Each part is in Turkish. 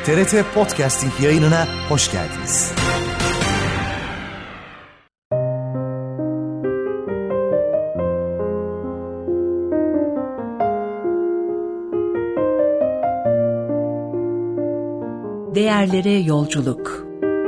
TRT Podcasting yayınına hoş geldiniz. Değerlere yolculuk.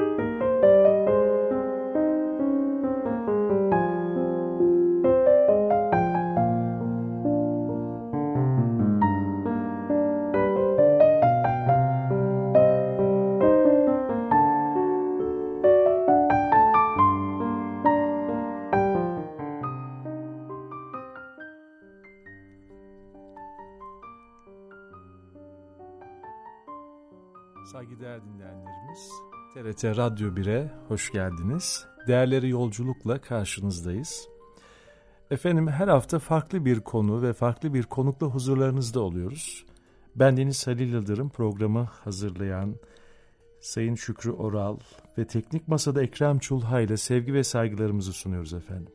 Saygıdeğer dinleyenlerimiz, TRT Radyo 1'e hoş geldiniz. Değerleri yolculukla karşınızdayız. Efendim, her hafta farklı bir konu ve farklı bir konukla huzurlarınızda oluyoruz. Bendeniz Halil Yıldırım, programı hazırlayan Sayın Şükrü Oral ve Teknik Masa'da Ekrem Çulha ile sevgi ve saygılarımızı sunuyoruz efendim.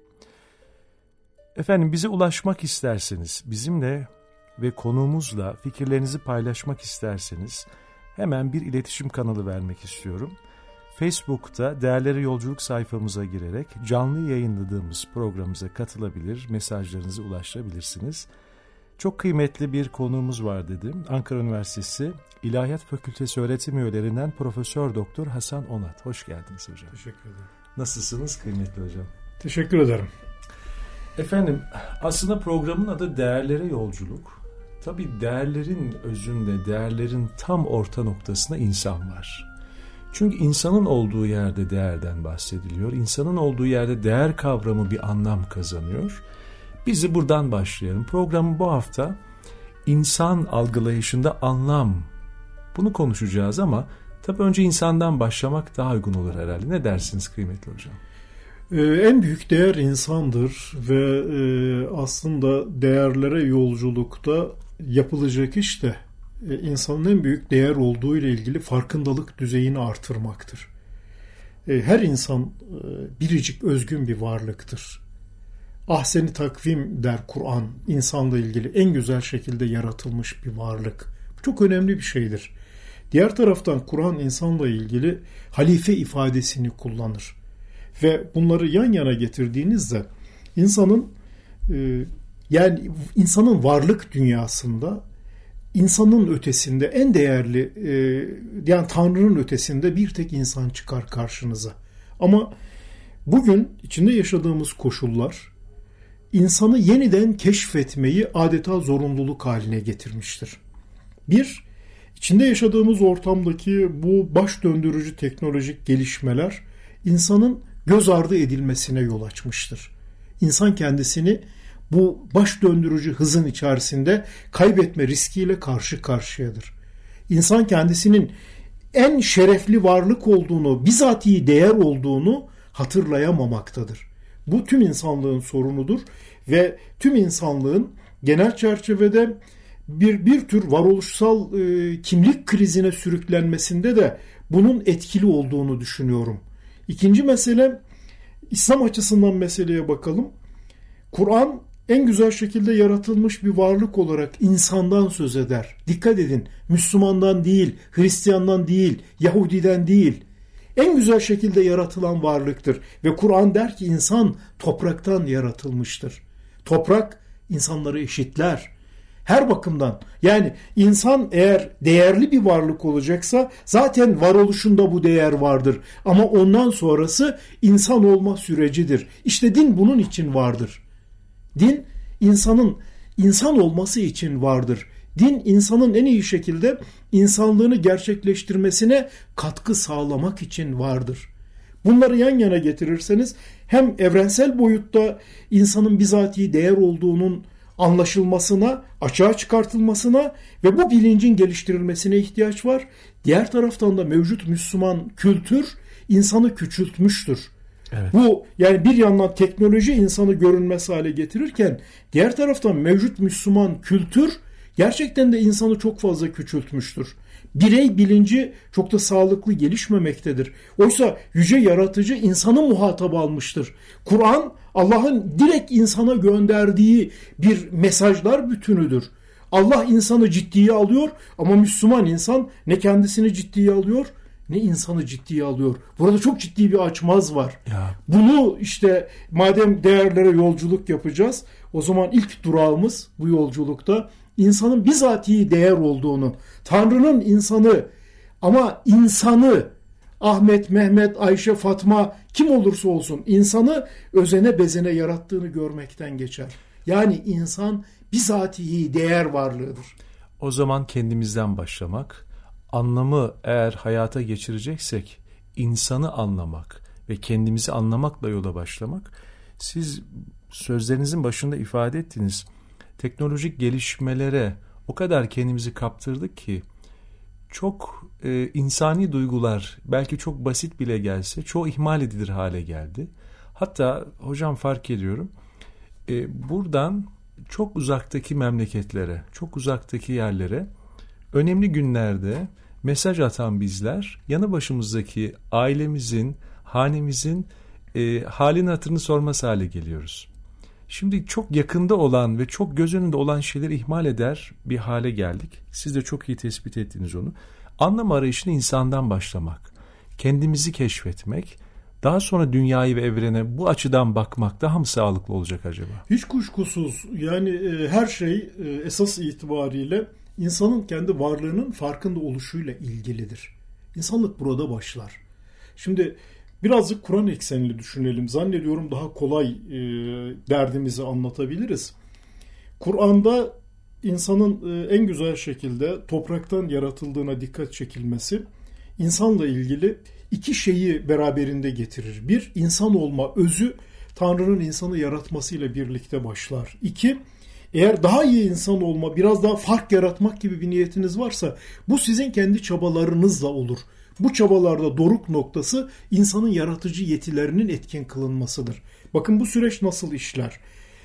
Efendim, bize ulaşmak isterseniz, bizimle ve konuğumuzla fikirlerinizi paylaşmak isterseniz hemen bir iletişim kanalı vermek istiyorum. Facebook'ta Değerlere Yolculuk sayfamıza girerek canlı yayınladığımız programımıza katılabilir, mesajlarınızı ulaştırabilirsiniz. Çok kıymetli bir konuğumuz var dedim. Ankara Üniversitesi İlahiyat Fakültesi öğretim üyelerinden Profesör Doktor Hasan Onat. Hoş geldiniz hocam. Teşekkür ederim. Nasılsınız kıymetli hocam? Teşekkür ederim. Efendim, aslında programın adı Değerlere Yolculuk. Tabii değerlerin özünde, değerlerin tam orta noktasında insan var. Çünkü insanın olduğu yerde değerden bahsediliyor. İnsanın olduğu yerde değer kavramı bir anlam kazanıyor. Bizi buradan başlayalım. Programın bu hafta insan algılayışında anlam. Bunu konuşacağız ama tabii önce insandan başlamak daha uygun olur herhalde. Ne dersiniz kıymetli hocam? En büyük değer insandır ve aslında değerlere yolculukta yapılacak iş de insanın en büyük değer olduğu ile ilgili farkındalık düzeyini artırmaktır. Her insan biricik özgün bir varlıktır. Ahsen-i takvim der Kur'an, insanla ilgili en güzel şekilde yaratılmış bir varlık. Bu çok önemli bir şeydir. Diğer taraftan Kur'an insanla ilgili halife ifadesini kullanır. Ve bunları yan yana getirdiğinizde insanın varlık dünyasında insanın ötesinde en değerli yani Tanrı'nın ötesinde bir tek insan çıkar karşınıza. Ama bugün içinde yaşadığımız koşullar insanı yeniden keşfetmeyi adeta zorunluluk haline getirmiştir. İçinde yaşadığımız ortamdaki bu baş döndürücü teknolojik gelişmeler insanın göz ardı edilmesine yol açmıştır. İnsan kendisini bu baş döndürücü hızın içerisinde kaybetme riskiyle karşı karşıyadır. İnsan kendisinin en şerefli varlık olduğunu, bizatihi değer olduğunu hatırlayamamaktadır. Bu tüm insanlığın sorunudur ve tüm insanlığın genel çerçevede bir tür varoluşsal kimlik krizine sürüklenmesinde de bunun etkili olduğunu düşünüyorum. İkinci mesele, İslam açısından meseleye bakalım. Kur'an en güzel şekilde yaratılmış bir varlık olarak insandan söz eder. Dikkat edin, Müslümandan değil, Hristiyandan değil, Yahudiden değil. En güzel şekilde yaratılan varlıktır. Ve Kur'an der ki insan topraktan yaratılmıştır. Toprak insanları eşitler. Her bakımdan, yani insan eğer değerli bir varlık olacaksa zaten varoluşunda bu değer vardır. Ama ondan sonrası insan olma sürecidir. İşte din bunun için vardır. Din insanın insan olması için vardır. Din insanın en iyi şekilde insanlığını gerçekleştirmesine katkı sağlamak için vardır. Bunları yan yana getirirseniz hem evrensel boyutta insanın bizatihi değer olduğunun anlaşılmasına, açığa çıkartılmasına ve bu bilincin geliştirilmesine ihtiyaç var. Diğer taraftan da mevcut Müslüman kültür insanı küçültmüştür. Evet. Bu yani bir yandan teknoloji insanı görünmez hale getirirken diğer taraftan mevcut Müslüman kültür gerçekten de insanı çok fazla küçültmüştür. Birey bilinci çok da sağlıklı gelişmemektedir. Oysa yüce yaratıcı insanı muhatap almıştır. Kur'an Allah'ın direkt insana gönderdiği bir mesajlar bütünüdür. Allah insanı ciddiye alıyor ama Müslüman insan ne kendisini ciddiye alıyor ne insanı ciddiye alıyor. Burada çok ciddi bir açmaz var. Ya. Bunu işte madem değerlere yolculuk yapacağız, o zaman ilk durağımız bu yolculukta insanın bizatihi değer olduğunu, Tanrı'nın insanı ama insanı Ahmet, Mehmet, Ayşe, Fatma kim olursa olsun insanı özene bezene yarattığını görmekten geçer. Yani insan bizatihi değer varlığıdır. O zaman kendimizden başlamak, anlamı eğer hayata geçireceksek insanı anlamak ve kendimizi anlamakla yola başlamak. Siz sözlerinizin başında ifade ettiniz. Teknolojik gelişmelere o kadar kendimizi kaptırdık ki çok insani duygular belki çok basit bile gelse çoğu ihmal edilir hale geldi. Hatta hocam fark ediyorum buradan çok uzaktaki memleketlere, çok uzaktaki yerlere önemli günlerde mesaj atan bizler yanı başımızdaki ailemizin, hanemizin halini hatırını sormaz hale geliyoruz. Şimdi çok yakında olan ve çok göz önünde olan şeyleri ihmal eder bir hale geldik. Siz de çok iyi tespit ettiniz onu. Anlam arayışını insandan başlamak, kendimizi keşfetmek, daha sonra dünyayı ve evrene bu açıdan bakmak daha mı sağlıklı olacak acaba? Hiç kuşkusuz yani her şey esas itibariyle insanın kendi varlığının farkında oluşuyla ilgilidir. İnsanlık burada başlar. Şimdi birazcık Kur'an eksenli düşünelim. Zannediyorum daha kolay derdimizi anlatabiliriz. Kur'an'da insanın en güzel şekilde topraktan yaratıldığına dikkat çekilmesi insanla ilgili iki şeyi beraberinde getirir. Bir, insan olma özü Tanrı'nın insanı yaratmasıyla birlikte başlar. İki, eğer daha iyi insan olma, biraz daha fark yaratmak gibi bir niyetiniz varsa bu sizin kendi çabalarınızla olur. Bu çabalarda doruk noktası insanın yaratıcı yetilerinin etkin kılınmasıdır. Bakın bu süreç nasıl işler?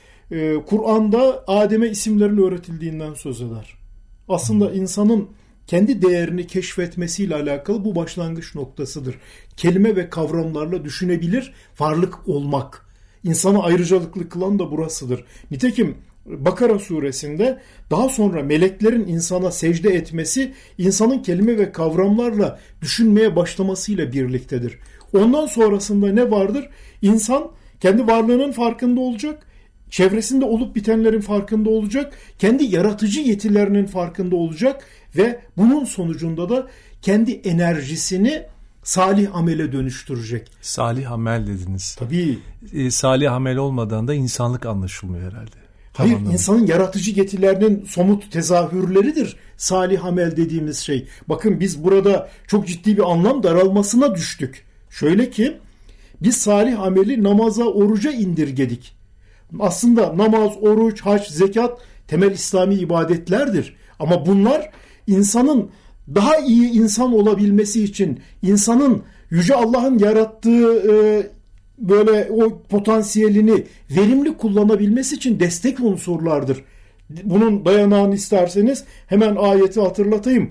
Kur'an'da Adem'e isimlerin öğretildiğinden söz eder. Aslında insanın kendi değerini keşfetmesiyle alakalı bu başlangıç noktasıdır. Kelime ve kavramlarla düşünebilir varlık olmak. İnsanı ayrıcalıklı kılan da burasıdır. Nitekim Bakara suresinde daha sonra meleklerin insana secde etmesi insanın kelime ve kavramlarla düşünmeye başlamasıyla birliktedir. Ondan sonrasında ne vardır? İnsan kendi varlığının farkında olacak, çevresinde olup bitenlerin farkında olacak, kendi yaratıcı yetilerinin farkında olacak ve bunun sonucunda da kendi enerjisini salih amele dönüştürecek. Salih amel dediniz. Tabii. Salih amel olmadan da insanlık anlaşılmıyor herhalde. Hayır, Tamam, insanın yaratıcı yetilerinin somut tezahürleridir salih amel dediğimiz şey. Bakın biz burada çok ciddi bir anlam daralmasına düştük. Şöyle ki biz salih ameli namaza, oruca indirgedik. Aslında namaz, oruç, hac, zekat temel İslami ibadetlerdir. Ama bunlar insanın daha iyi insan olabilmesi için, insanın Yüce Allah'ın yarattığı böyle o potansiyelini verimli kullanabilmesi için destek unsurlardır. Bunun dayanağını isterseniz hemen ayeti hatırlatayım.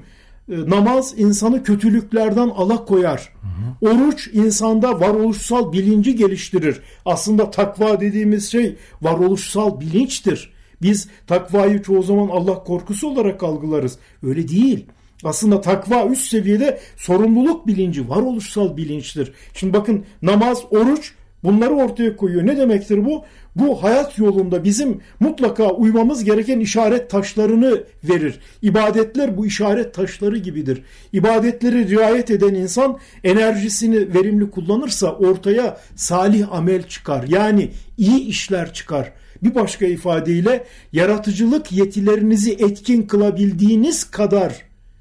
Namaz insanı kötülüklerden alakoyar. Oruç insanda varoluşsal bilinci geliştirir. Aslında takva dediğimiz şey varoluşsal bilinçtir. Biz takvayı çoğu zaman Allah korkusu olarak algılarız. Öyle değil. Aslında takva üst seviyede sorumluluk bilinci, varoluşsal bilinçtir. Şimdi bakın namaz, oruç bunları ortaya koyuyor. Ne demektir bu? Bu hayat yolunda bizim mutlaka uymamız gereken işaret taşlarını verir. İbadetler bu işaret taşları gibidir. İbadetleri riayet eden insan enerjisini verimli kullanırsa ortaya salih amel çıkar. Yani iyi işler çıkar. Bir başka ifadeyle yaratıcılık yetilerinizi etkin kılabildiğiniz kadar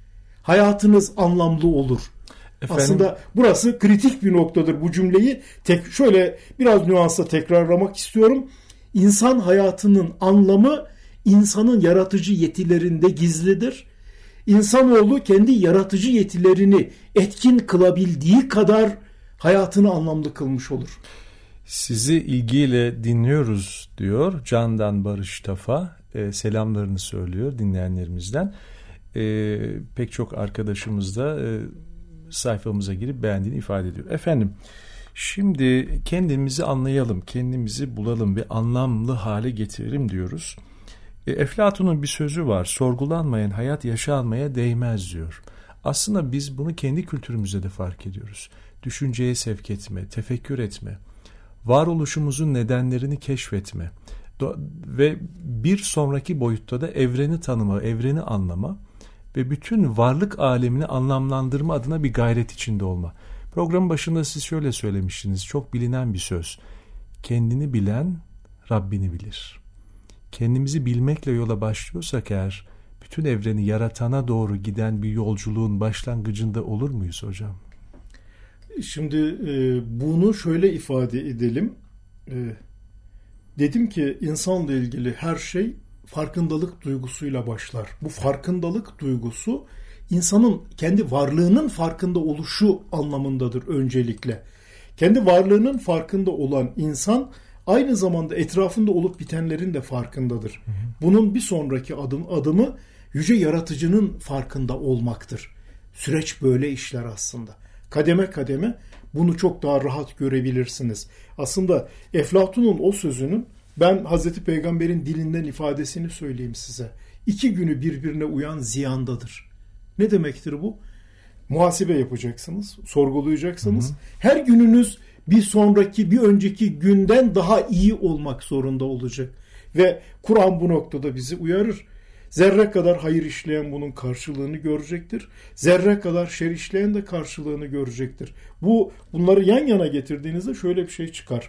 hayatınız anlamlı olur. Efendim? Aslında burası kritik bir noktadır. Bu cümleyi şöyle biraz nüansla tekrarlamak istiyorum. İnsan hayatının anlamı insanın yaratıcı yetilerinde gizlidir. İnsanoğlu kendi yaratıcı yetilerini etkin kılabildiği kadar hayatını anlamlı kılmış olur. Sizi ilgiyle dinliyoruz diyor Candan Barış Tafa. Selamlarını söylüyor dinleyenlerimizden. Pek çok arkadaşımız da sayfamıza girip beğendiğini ifade ediyor. Efendim, şimdi kendimizi anlayalım, kendimizi bulalım ve anlamlı hale getirelim diyoruz. Eflatun'un bir sözü var. Sorgulanmayan hayat yaşanmaya değmez diyor. Aslında biz bunu kendi kültürümüzde de fark ediyoruz. Düşünceye sevk etme, tefekkür etme, varoluşumuzun nedenlerini keşfetme ve bir sonraki boyutta da evreni tanıma, evreni anlama ve bütün varlık alemini anlamlandırma adına bir gayret içinde olma. Programın başında siz şöyle söylemiştiniz, çok bilinen bir söz. Kendini bilen Rabbini bilir. Kendimizi bilmekle yola başlıyorsak eğer, bütün evreni yaratana doğru giden bir yolculuğun başlangıcında olur muyuz hocam? Şimdi bunu şöyle ifade edelim. Dedim ki insanla ilgili her şey farkındalık duygusuyla başlar. Bu farkındalık duygusu insanın kendi varlığının farkında oluşu anlamındadır öncelikle. Kendi varlığının farkında olan insan aynı zamanda etrafında olup bitenlerin de farkındadır. Bunun bir sonraki adımı yüce yaratıcının farkında olmaktır. Süreç böyle işler aslında. Kademe kademe bunu çok daha rahat görebilirsiniz. Aslında Eflatun'un o sözünün, ben Hazreti Peygamber'in dilinden ifadesini söyleyeyim size. 2 günü birbirine uyan ziyandadır. Ne demektir bu? Muhasebe yapacaksınız, sorgulayacaksınız. Her gününüz bir önceki günden daha iyi olmak zorunda olacak. Ve Kur'an bu noktada bizi uyarır. Zerre kadar hayır işleyen bunun karşılığını görecektir. Zerre kadar şer işleyen de karşılığını görecektir. Bunları yan yana getirdiğinizde şöyle bir şey çıkar.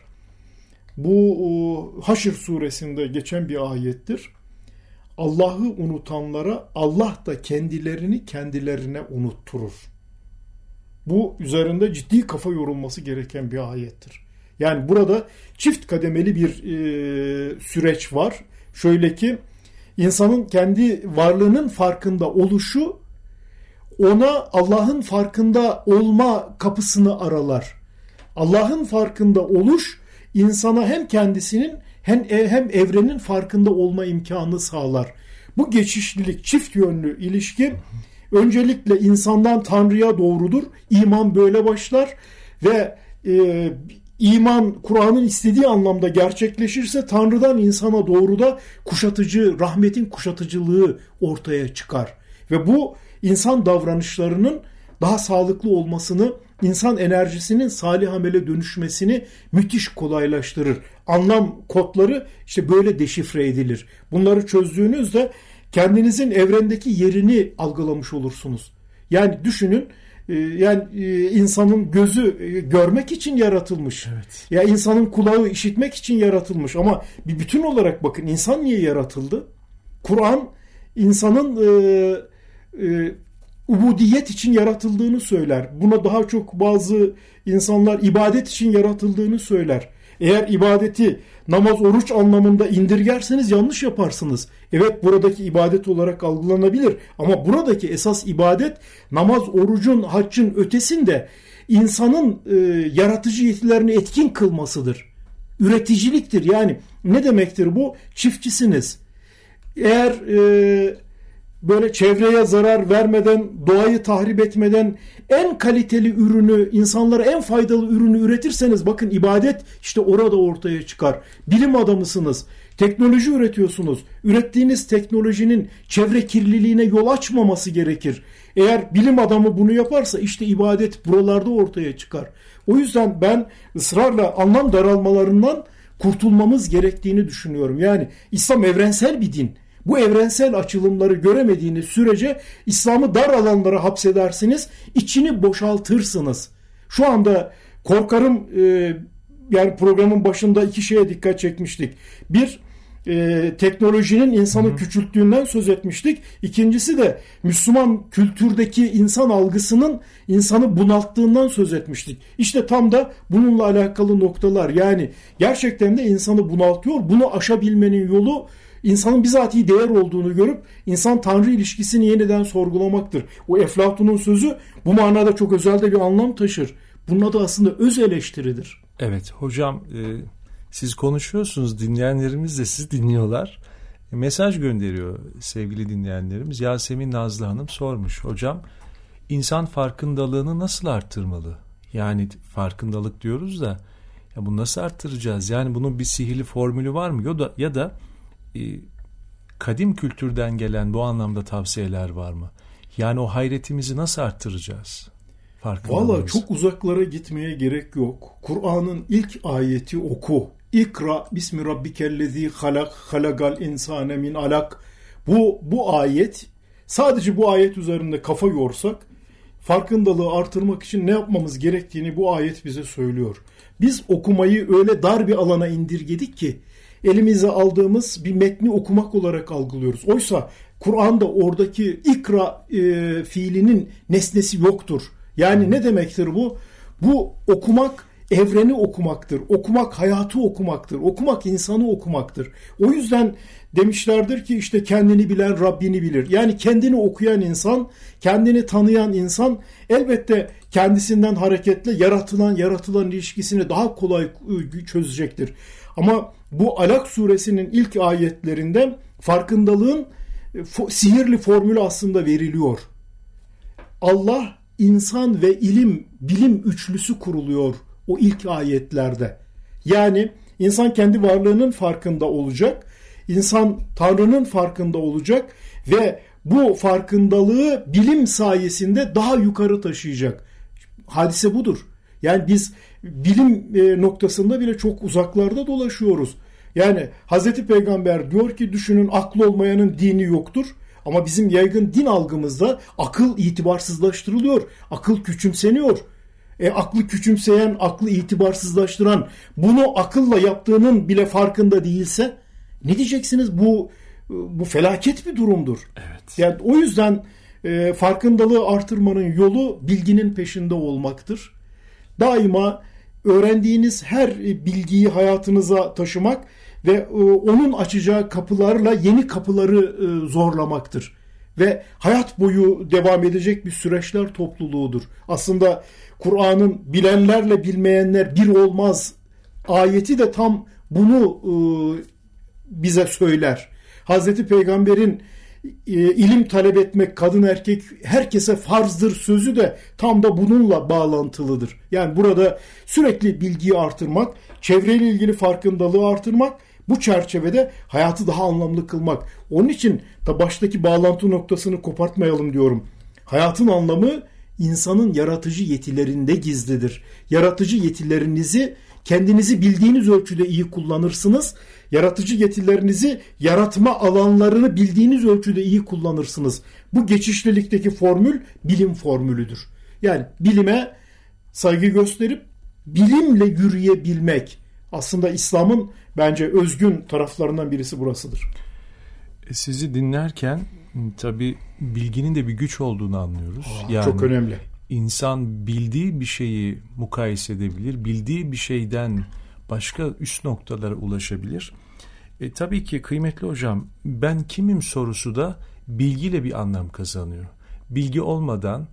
Bu Haşr suresinde geçen bir ayettir. Allah'ı unutanlara Allah da kendilerini kendilerine unutturur. Bu üzerinde ciddi kafa yorulması gereken bir ayettir. Yani burada çift kademeli bir süreç var. Şöyle ki, insanın kendi varlığının farkında oluşu ona Allah'ın farkında olma kapısını aralar. Allah'ın farkında oluş insana hem kendisinin hem evrenin farkında olma imkanı sağlar. Bu geçişlilik, çift yönlü ilişki öncelikle insandan Tanrı'ya doğrudur. İman böyle başlar ve İman Kur'an'ın istediği anlamda gerçekleşirse Tanrı'dan insana doğru da kuşatıcı, rahmetin kuşatıcılığı ortaya çıkar. Ve bu insan davranışlarının daha sağlıklı olmasını, insan enerjisinin salih amele dönüşmesini müthiş kolaylaştırır. Anlam kodları işte böyle deşifre edilir. Bunları çözdüğünüzde kendinizin evrendeki yerini algılamış olursunuz. Yani düşünün, insanın gözü görmek için yaratılmış. Evet. Ya insanın kulağı işitmek için yaratılmış. Ama bir bütün olarak bakın, insan niye yaratıldı? Kur'an insanın ubudiyet için yaratıldığını söyler. Buna daha çok bazı insanlar ibadet için yaratıldığını söyler. Eğer ibadeti namaz, oruç anlamında indirgerseniz yanlış yaparsınız. Evet, buradaki ibadet olarak algılanabilir ama buradaki esas ibadet namaz, orucun, haccın ötesinde insanın yaratıcı yetilerini etkin kılmasıdır. Üreticiliktir. Yani ne demektir bu? Çiftçisiniz. Eğer böyle çevreye zarar vermeden, doğayı tahrip etmeden en kaliteli ürünü, insanlara en faydalı ürünü üretirseniz, bakın ibadet işte orada ortaya çıkar. Bilim adamısınız, teknoloji üretiyorsunuz. Ürettiğiniz teknolojinin çevre kirliliğine yol açmaması gerekir. Eğer bilim adamı bunu yaparsa işte ibadet buralarda ortaya çıkar. O yüzden ben ısrarla anlam daralmalarından kurtulmamız gerektiğini düşünüyorum. Yani İslam evrensel bir din. Bu evrensel açılımları göremediğiniz sürece İslam'ı dar alanlara hapsedersiniz, içini boşaltırsınız. Şu anda korkarım, yani programın başında 2 şeye dikkat çekmiştik. Bir, teknolojinin insanı küçülttüğünden söz etmiştik. İkincisi de Müslüman kültürdeki insan algısının insanı bunalttığından söz etmiştik. İşte tam da bununla alakalı noktalar. Yani gerçekten de insanı bunaltıyor. Bunu aşabilmenin yolu İnsanın bizatihi değer olduğunu görüp insan-Tanrı ilişkisini yeniden sorgulamaktır. O Eflatun'un sözü bu manada çok özel de bir anlam taşır. Bunun adı aslında öz eleştiridir. Evet hocam, siz konuşuyorsunuz, dinleyenlerimiz de sizi dinliyorlar. Mesaj gönderiyor sevgili dinleyenlerimiz. Yasemin Nazlı Hanım sormuş. Hocam, insan farkındalığını nasıl arttırmalı? Yani farkındalık diyoruz da ya bunu nasıl arttıracağız? Yani bunun bir sihirli formülü var mı? Ya da kadim kültürden gelen bu anlamda tavsiyeler var mı? Yani o hayretimizi nasıl arttıracağız? Valla çok uzaklara gitmeye gerek yok. Kur'an'ın ilk ayeti oku. İkra bismi rabbikellezi halak halakal insane min alak. Bu ayet, sadece bu ayet üzerinde kafa yorsak farkındalığı artırmak için ne yapmamız gerektiğini bu ayet bize söylüyor. Biz okumayı öyle dar bir alana indirgedik ki elimize aldığımız bir metni okumak olarak algılıyoruz. Oysa Kur'an'da oradaki ikra fiilinin nesnesi yoktur. Yani ne demektir bu? Bu okumak evreni okumaktır. Okumak hayatı okumaktır. Okumak insanı okumaktır. O yüzden demişlerdir ki işte kendini bilen Rabbini bilir. Yani kendini okuyan insan, kendini tanıyan insan elbette kendisinden hareketle yaratılan ilişkisini daha kolay çözecektir. Ama bu Alak suresinin ilk ayetlerinden farkındalığın sihirli formülü aslında veriliyor. Allah, insan ve bilim üçlüsü kuruluyor o ilk ayetlerde. Yani insan kendi varlığının farkında olacak, insan Tanrı'nın farkında olacak ve bu farkındalığı bilim sayesinde daha yukarı taşıyacak. Hadise budur. Yani biz bilim noktasında bile çok uzaklarda dolaşıyoruz. Yani Hazreti Peygamber diyor ki düşünün, aklı olmayanın dini yoktur. Ama bizim yaygın din algımızda akıl itibarsızlaştırılıyor. Akıl küçümseniyor. Aklı küçümseyen, aklı itibarsızlaştıran bunu akılla yaptığının bile farkında değilse ne diyeceksiniz? Bu felaket bir durumdur. Evet. Yani o yüzden farkındalığı artırmanın yolu bilginin peşinde olmaktır. Daima öğrendiğiniz her bilgiyi hayatınıza taşımak ve onun açacağı kapılarla yeni kapıları zorlamaktır. Ve hayat boyu devam edecek bir süreçler topluluğudur. Aslında Kur'an'ın bilenlerle bilmeyenler bir olmaz ayeti de tam bunu bize söyler. Hazreti Peygamber'in ilim talep etmek kadın erkek herkese farzdır sözü de tam da bununla bağlantılıdır. Yani burada sürekli bilgiyi artırmak, çevreyle ilgili farkındalığı artırmak, bu çerçevede hayatı daha anlamlı kılmak. Onun için da baştaki bağlantı noktasını kopartmayalım diyorum. Hayatın anlamı insanın yaratıcı yetilerinde gizlidir. Yaratıcı yetilerinizi kendinizi bildiğiniz ölçüde iyi kullanırsınız. Yaratıcı yetilerinizi, yaratma alanlarını bildiğiniz ölçüde iyi kullanırsınız. Bu geçişlilikteki formül bilim formülüdür. Yani bilime saygı gösterip bilimle yürüyebilmek. Aslında İslam'ın bence özgün taraflarından birisi burasıdır. Sizi dinlerken tabii bilginin de bir güç olduğunu anlıyoruz. Yani çok önemli. İnsan bildiği bir şeyi mukayese edebilir. Bildiği bir şeyden başka üst noktalara ulaşabilir. Tabii ki kıymetli hocam, ben kimim sorusu da bilgiyle bir anlam kazanıyor. Bilgi olmadan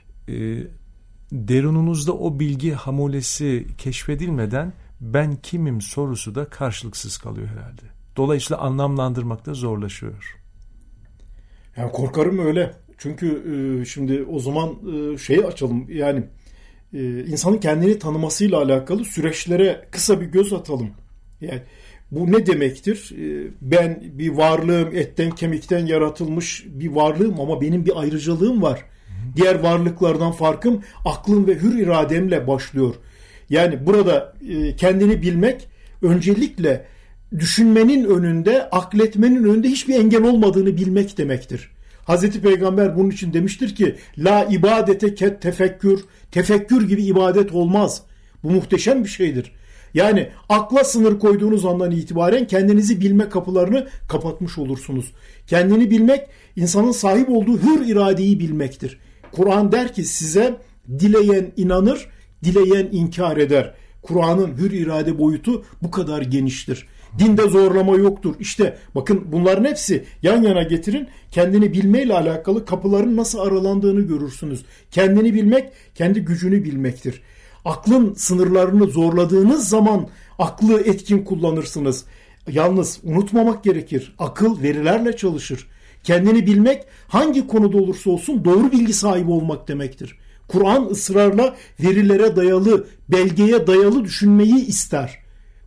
derununuzda o bilgi hamulesi keşfedilmeden ben kimim sorusu da karşılıksız kalıyor herhalde. Dolayısıyla anlamlandırmakta zorlaşıyor. Yani korkarım öyle. Çünkü şimdi o zaman şeyi açalım. Yani insanın kendini tanımasıyla alakalı süreçlere kısa bir göz atalım. Yani bu ne demektir? Ben bir varlığım, etten kemikten yaratılmış bir varlığım ama benim bir ayrıcalığım var. Diğer varlıklardan farkım aklım ve hür irademle başlıyor. Yani burada kendini bilmek öncelikle düşünmenin önünde, akletmenin önünde hiçbir engel olmadığını bilmek demektir. Hazreti Peygamber bunun için demiştir ki la ibadete ket tefekkür, tefekkür gibi ibadet olmaz. Bu muhteşem bir şeydir. Yani akla sınır koyduğunuz andan itibaren kendinizi bilme kapılarını kapatmış olursunuz. Kendini bilmek insanın sahip olduğu hür iradeyi bilmektir. Kur'an der ki size dileyen inanır, dileyen inkar eder. Kur'an'ın hür irade boyutu bu kadar geniştir. Dinde zorlama yoktur. İşte bakın bunların hepsi yan yana getirin. Kendini bilmeyle alakalı kapıların nasıl aralandığını görürsünüz. Kendini bilmek, kendi gücünü bilmektir. Aklın sınırlarını zorladığınız zaman aklı etkin kullanırsınız. Yalnız unutmamak gerekir. Akıl verilerle çalışır. Kendini bilmek hangi konuda olursa olsun doğru bilgi sahibi olmak demektir. Kur'an ısrarla verilere dayalı, belgeye dayalı düşünmeyi ister.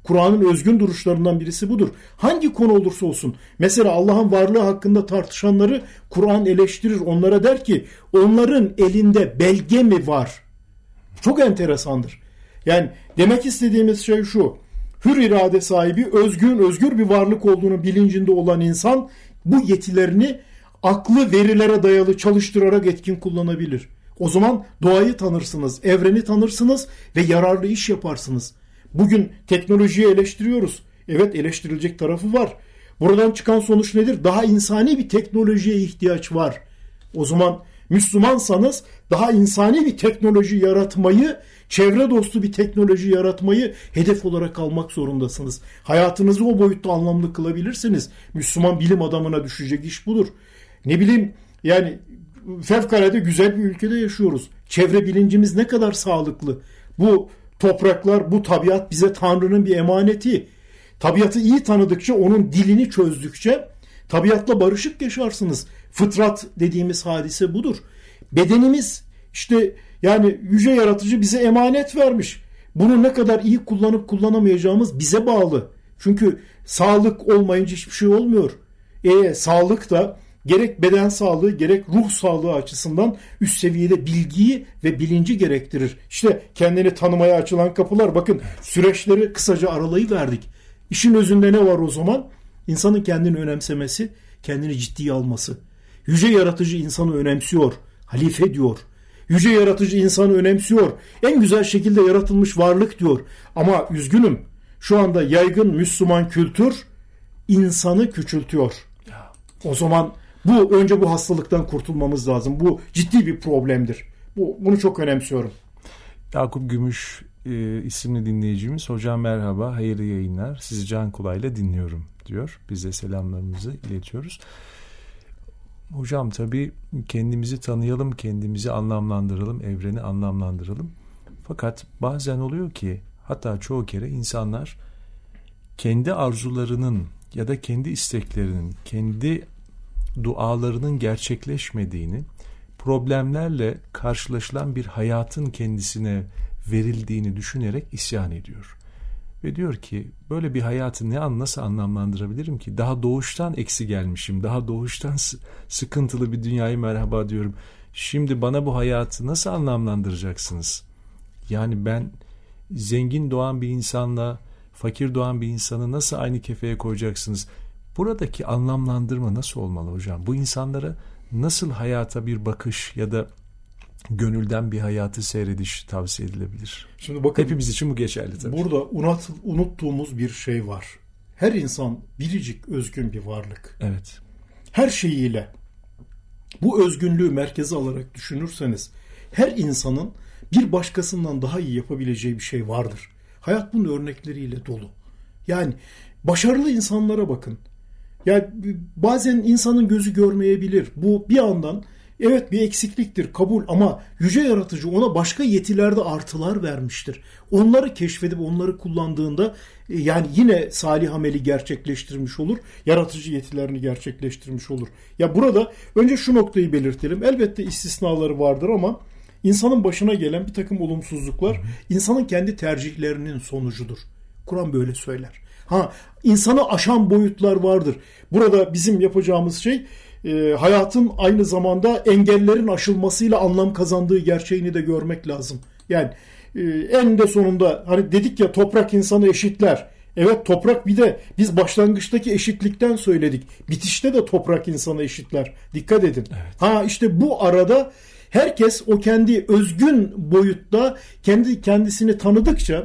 Kur'an'ın özgün duruşlarından birisi budur. Hangi konu olursa olsun. Mesela Allah'ın varlığı hakkında tartışanları Kur'an eleştirir. Onlara der ki onların elinde belge mi var? Çok enteresandır. Yani demek istediğimiz şey şu. Hür irade sahibi, özgür bir varlık olduğunu bilincinde olan insan bu yetilerini aklı verilere dayalı çalıştırarak etkin kullanabilir. O zaman doğayı tanırsınız, evreni tanırsınız ve yararlı iş yaparsınız. Bugün teknolojiyi eleştiriyoruz. Evet, eleştirilecek tarafı var. Buradan çıkan sonuç nedir? Daha insani bir teknolojiye ihtiyaç var. O zaman Müslümansanız daha insani bir teknoloji yaratmayı, çevre dostu bir teknoloji yaratmayı hedef olarak almak zorundasınız. Hayatınızı o boyutta anlamlı kılabilirsiniz. Müslüman bilim adamına düşecek iş budur. Ne bileyim, yani fevkalade güzel bir ülkede yaşıyoruz. Çevre bilincimiz ne kadar sağlıklı. Bu topraklar, bu tabiat bize Tanrı'nın bir emaneti. Tabiatı iyi tanıdıkça, onun dilini çözdükçe tabiatla barışık yaşarsınız. Fıtrat dediğimiz hadise budur. Bedenimiz işte, yani yüce yaratıcı bize emanet vermiş. Bunu ne kadar iyi kullanıp kullanamayacağımız bize bağlı. Çünkü sağlık olmayınca hiçbir şey olmuyor. Sağlık da gerek beden sağlığı gerek ruh sağlığı açısından üst seviyede bilgiyi ve bilinci gerektirir. İşte kendini tanımaya açılan kapılar, bakın süreçleri kısaca aralayıverdik. İşin özünde ne var o zaman? İnsanın kendini önemsemesi, kendini ciddiye alması. Yüce yaratıcı insanı önemsiyor, halife diyor. Yüce yaratıcı insanı önemsiyor, en güzel şekilde yaratılmış varlık diyor. Ama üzgünüm, şu anda yaygın Müslüman kültür insanı küçültüyor. O zaman önce bu hastalıktan kurtulmamız lazım. Bu ciddi bir problemdir. Bunu çok önemsiyorum. Yakup Gümüş isimli dinleyicimiz, hocam merhaba, hayırlı yayınlar, sizi can kulağıyla dinliyorum diyor. Biz de selamlarımızı iletiyoruz. Hocam tabii kendimizi tanıyalım, kendimizi anlamlandıralım, evreni anlamlandıralım. Fakat bazen oluyor ki, hatta çoğu kere insanlar kendi arzularının ya da kendi isteklerinin, kendi dualarının gerçekleşmediğini, problemlerle karşılaşılan bir hayatın kendisine verildiğini düşünerek isyan ediyor. Ve diyor ki, böyle bir hayatı nasıl anlamlandırabilirim ki? Daha doğuştan eksi gelmişim, daha doğuştan sıkıntılı bir dünyayı merhaba diyorum. Şimdi bana bu hayatı nasıl anlamlandıracaksınız? Yani ben zengin doğan bir insanla fakir doğan bir insanı nasıl aynı kefeye koyacaksınız? Buradaki anlamlandırma nasıl olmalı hocam? Bu insanlara nasıl hayata bir bakış ya da gönülden bir hayatı seyrediş tavsiye edilebilir? Şimdi bakın, hepimiz için bu geçerli tabii. Burada unuttuğumuz bir şey var. Her insan biricik, özgün bir varlık. Evet. Her şeyiyle bu özgünlüğü merkeze alarak düşünürseniz, her insanın bir başkasından daha iyi yapabileceği bir şey vardır. Hayat bunun örnekleriyle dolu. Yani başarılı insanlara bakın. Yani bazen insanın gözü görmeyebilir. Bu bir yandan evet bir eksikliktir, kabul, ama yüce yaratıcı ona başka yetilerde artılar vermiştir. Onları keşfedip onları kullandığında yani yine salih ameli gerçekleştirmiş olur. Yaratıcı yetilerini gerçekleştirmiş olur. Ya burada önce şu noktayı belirtelim. Elbette istisnaları vardır ama insanın başına gelen bir takım olumsuzluklar insanın kendi tercihlerinin sonucudur. Kur'an böyle söyler. İnsanı aşan boyutlar vardır. Burada bizim yapacağımız şey hayatın aynı zamanda engellerin aşılmasıyla anlam kazandığı gerçeğini de görmek lazım. Yani en de sonunda hani dedik ya, toprak insanı eşitler. Evet, toprak, bir de biz başlangıçtaki eşitlikten söyledik. Bitişte de toprak insanı eşitler. Dikkat edin. Evet. İşte bu arada herkes o kendi özgün boyutta kendisini tanıdıkça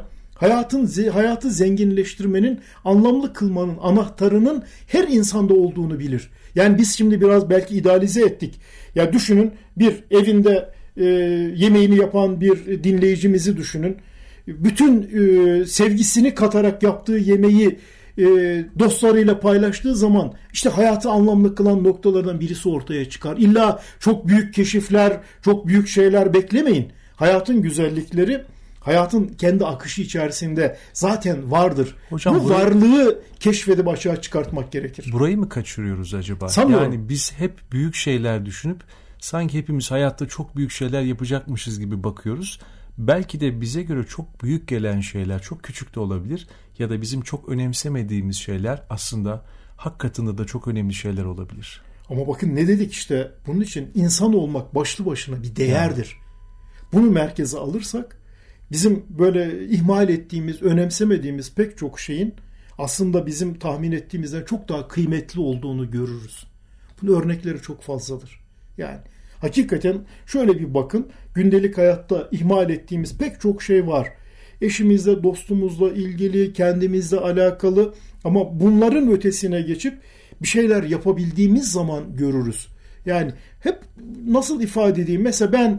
hayatı zenginleştirmenin, anlamlı kılmanın anahtarının her insanda olduğunu bilir. Yani biz şimdi biraz belki idealize ettik. Ya düşünün, bir evinde yemeğini yapan bir dinleyicimizi düşünün. Bütün sevgisini katarak yaptığı yemeği dostlarıyla paylaştığı zaman işte hayatı anlamlı kılan noktalardan birisi ortaya çıkar. İlla çok büyük keşifler, çok büyük şeyler beklemeyin. Hayatın güzellikleri hayatın kendi akışı içerisinde zaten vardır. Hocam, bu varlığı keşfedip açığa çıkartmak gerekir. Burayı mı kaçırıyoruz acaba? Sanmıyorum. Yani biz hep büyük şeyler düşünüp sanki hepimiz hayatta çok büyük şeyler yapacakmışız gibi bakıyoruz. belki de bize göre çok büyük gelen şeyler çok küçük de olabilir ya da bizim çok önemsemediğimiz şeyler aslında hak katında da çok önemli şeyler olabilir. Ama bakın ne dedik işte, bunun için insan olmak başlı başına bir değerdir. Bunu merkeze alırsak bizim böyle ihmal ettiğimiz, önemsemediğimiz pek çok şeyin aslında bizim tahmin ettiğimizden çok daha kıymetli olduğunu görürüz. Bunun örnekleri çok fazladır. Yani hakikaten şöyle bir bakın, gündelik hayatta ihmal ettiğimiz pek çok şey var. Eşimizle, dostumuzla ilgili, kendimizle alakalı, ama bunların ötesine geçip bir şeyler yapabildiğimiz zaman görürüz. Yani hep nasıl ifade edeyim? Mesela ben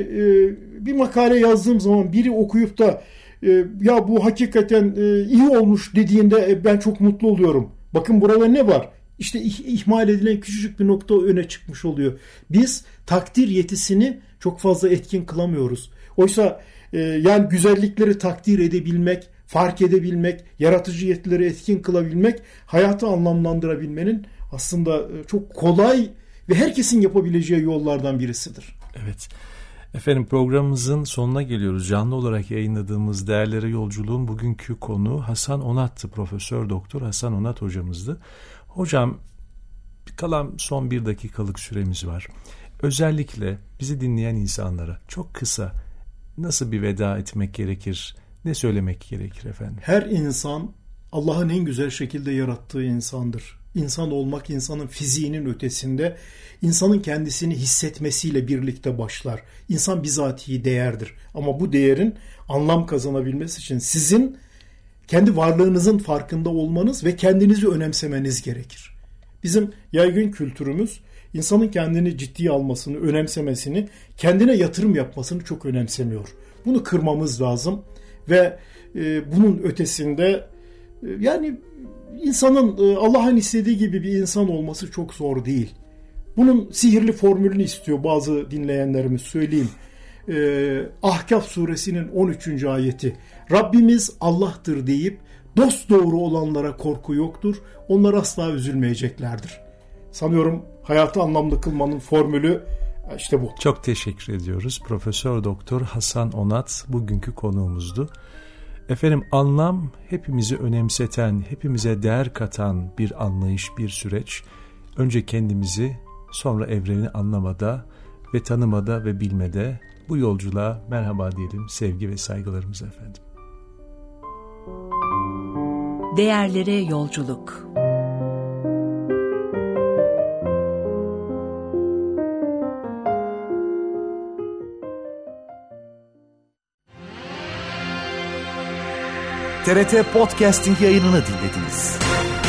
bir makale yazdığım zaman biri okuyup da ya bu hakikaten iyi olmuş dediğinde ben çok mutlu oluyorum. Bakın burada ne var? İşte ihmal edilen küçücük bir nokta öne çıkmış oluyor. Biz takdir yetisini çok fazla etkin kılamıyoruz. Oysa yani güzellikleri takdir edebilmek, fark edebilmek, yaratıcı yetileri etkin kılabilmek, hayatı anlamlandırabilmenin aslında çok kolay ve herkesin yapabileceği yollardan birisidir. Evet. Efendim, programımızın sonuna geliyoruz. Canlı olarak yayınladığımız Değerlere Yolculuğun bugünkü konu Hasan Onat'tı. Profesör Doktor Hasan Onat hocamızdı. Hocam, kalan son 1 dakikalık süremiz var. Özellikle bizi dinleyen insanlara çok kısa nasıl bir veda etmek gerekir, ne söylemek gerekir efendim? Her insan Allah'ın en güzel şekilde yarattığı insandır. İnsan olmak insanın fiziğinin ötesinde, insanın kendisini hissetmesiyle birlikte başlar. İnsan bizatihi değerdir. Ama bu değerin anlam kazanabilmesi için sizin kendi varlığınızın farkında olmanız ve kendinizi önemsemeniz gerekir. Bizim yaygın kültürümüz insanın kendini ciddiye almasını, önemsemesini, kendine yatırım yapmasını çok önemsemiyor. Bunu kırmamız lazım ve bunun ötesinde yani insanın Allah'ın istediği gibi bir insan olması çok zor değil. Bunun sihirli formülünü istiyor bazı dinleyenlerimiz, söyleyeyim. Ahkaf suresinin 13. ayeti. Rabbimiz Allah'tır deyip dosdoğru olanlara korku yoktur. Onlar asla üzülmeyeceklerdir. Sanıyorum hayatı anlamlı kılmanın formülü işte bu. Çok teşekkür ediyoruz. Profesör Doktor Hasan Onat bugünkü konuğumuzdu. Efendim, anlam hepimizi önemseten, hepimize değer katan bir anlayış, bir süreç. Önce kendimizi, sonra evreni anlamada ve tanımada ve bilmede bu yolculuğa merhaba diyelim, sevgi ve saygılarımız efendim. Değerlere yolculuk. TRT Podcasting yayınını dinlediniz.